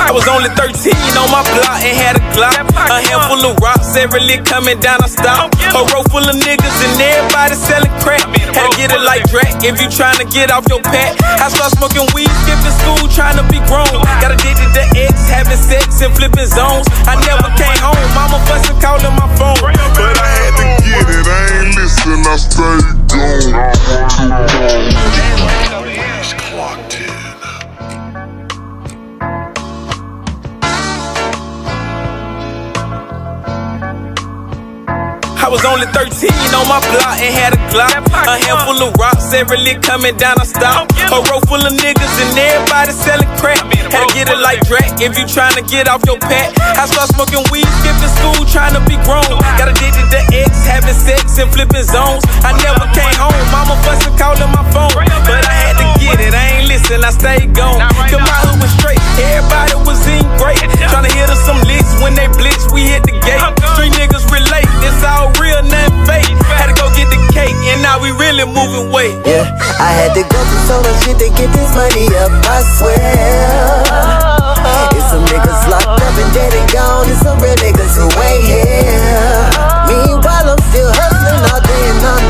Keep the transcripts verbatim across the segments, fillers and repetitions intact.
I was only thirteen on my block and had a Glock. A handful of rocks, every lick coming down, I stopped. A row full of niggas and everybody selling crack. Had to get it like Drac if you tryna get off your pack. I start smoking weed, skipping school, tryna be grown. Got addicted to X, having sex and flipping zones. I never came home, mama fussing, calling my phone. But I had to get it, I ain't listen, I stayed gone. Clocked in. I was only thirteen on my block and had a Glock. A handful of rocks, every lick coming down, I stopped. A row full of niggas and everybody selling crack. Had to get it like Drac if you tryna get off your pack. I start smoking weed, skipping school, tryna be grown. Got addicted to X, having sex and flipping zones. I never came home, mama fussing, calling my phone. But I had to get it, I ain't listen, I stayed gone. Cause my hood was straight, everybody was in great. Tryna hit us some licks when they blitz, we hit the gate. Street niggas relate, it's all real, nothing fake. Had to go get the cake, and now we really moving weight. Yeah, I had to go through so much shit to get this money up, I swear. It's some niggas locked up and dead and gone. It's some real niggas who ain't here. Meanwhile, I'm still hustling all day and all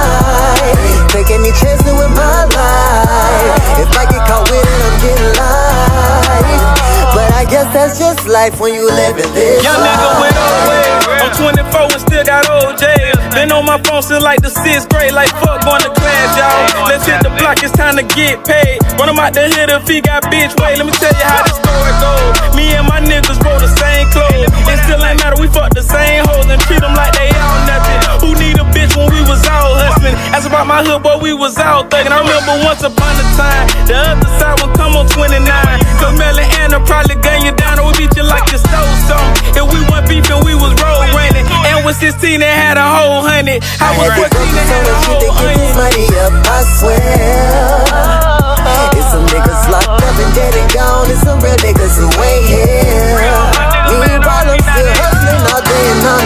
night. Take any chances with my life. If I get caught with it, I'm getting life. But I guess that's just life when you living this Young life. nigga went away. I'm twenty-four and still got O J. Been on my phone since like the sixth grade. Like fuck going to class, y'all. Let's hit the block, it's time to get paid. Run him out the hood if he got bitch way. Let me tell you how the story goes. Me and my niggas wore the same clothes. It still ain't matter, we fuck the same hoes and treat them like they all nothing. Who need a bitch when we was all hustling? Ask about my hood, boy, we was all thugging. I remember once upon a time, the other side would come on twenty-nine. Cause Mel and Anna probably gun you down or we beat you like you stole something. If we weren't beefing, we was road running. And with sixteen, they had a whole hundred. I was fourteen, they had a whole hundred. Money up, I swear. It's some niggas locked up and dead and gone. It's some real niggas who ain't here. Meanwhile, I'm still hustling all day and all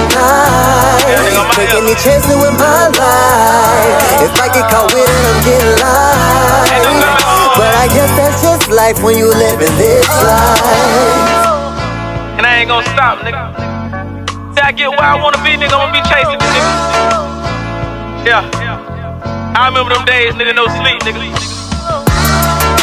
night. Take any chances with my life. If I get caught with it, I'm getting life. But I guess that's just life when you living this life. And I ain't gonna stop, nigga. Till I get where I wanna be, nigga, I'ma be chasing the nigga. Yeah. I remember them days, nigga, no sleep, nigga.